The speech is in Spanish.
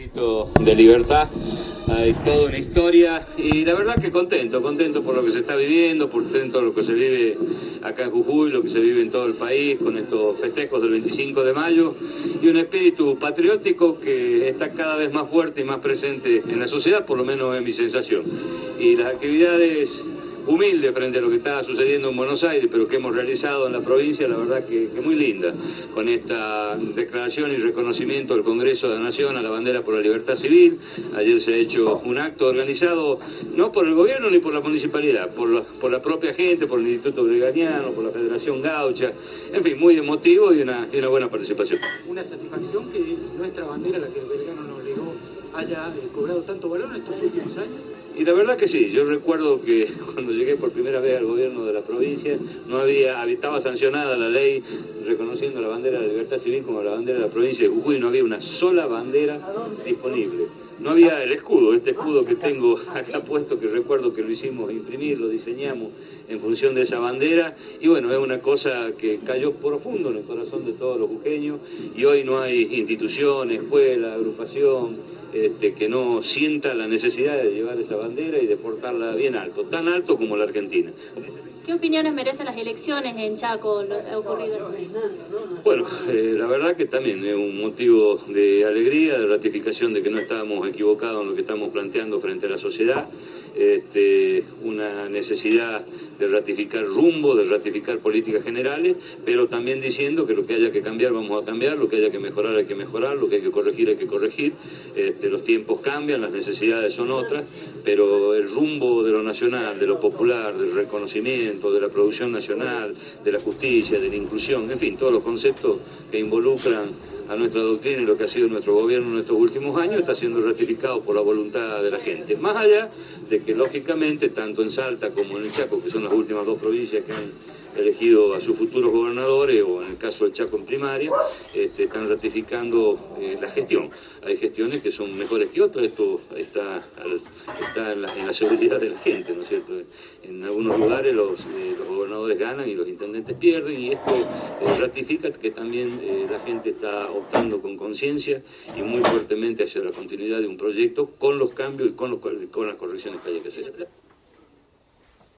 grito de libertad, hay toda una historia y la verdad que contento por lo que se está viviendo, por todo lo que se vive acá en Jujuy, lo que se vive en todo el país con estos festejos del 25 de mayo y un espíritu patriótico que está cada vez más fuerte y más presente en la sociedad, por lo menos es mi sensación. Y las actividades humilde frente a lo que está sucediendo en Buenos Aires, pero que hemos realizado en la provincia, la verdad que muy linda, con esta declaración y reconocimiento del Congreso de la Nación a la bandera por la libertad civil. Ayer se ha hecho un acto organizado no por el gobierno ni por la municipalidad, por la propia gente, por el Instituto Briganiano, por la Federación Gaucha, en fin, muy emotivo y una buena participación. Una satisfacción que nuestra bandera, la que Belgrano nos legó, haya cobrado tanto valor en estos últimos años. Y la verdad que sí, yo recuerdo que cuando llegué por primera vez al gobierno de la provincia, estaba sancionada la ley reconociendo la bandera de la libertad civil como la bandera de la provincia de Jujuy, no había una sola bandera disponible. No había el escudo, este escudo que tengo acá puesto, que recuerdo que lo hicimos imprimir, lo diseñamos en función de esa bandera, y bueno, es una cosa que cayó profundo en el corazón de todos los jujeños, y hoy no hay institución, escuela, agrupación, que no sienta la necesidad de llevar esa bandera y de portarla bien alto, tan alto como la Argentina. ¿Qué opiniones merecen las elecciones en Chaco, lo que ha ocurrido? Bueno, la verdad que también es un motivo de alegría, de ratificación de que no estábamos equivocados en lo que estamos planteando frente a la sociedad, una necesidad de ratificar rumbo, de ratificar políticas generales, pero también diciendo que lo que haya que cambiar vamos a cambiar, lo que haya que mejorar hay que mejorar, lo que hay que corregir hay que corregir. Los tiempos cambian, las necesidades son otras, pero el rumbo de lo nacional, de lo popular, del reconocimiento, de la producción nacional, de la justicia, de la inclusión, en fin, todos los conceptos que involucran a nuestra doctrina y lo que ha sido nuestro gobierno en estos últimos años está siendo ratificado por la voluntad de la gente. Más allá de que, lógicamente, tanto en Salta como en el Chaco, que son las últimas dos provincias que han elegido a sus futuros gobernadores, o en el caso del Chaco en primaria, están ratificando la gestión. Hay gestiones que son mejores que otras, esto está en la seguridad de la gente, ¿no es cierto? En algunos lugares los gobernadores ganan y los intendentes pierden, y esto ratifica que también la gente está optando con conciencia y muy fuertemente hacia la continuidad de un proyecto con los cambios y con las correcciones que haya que hacer.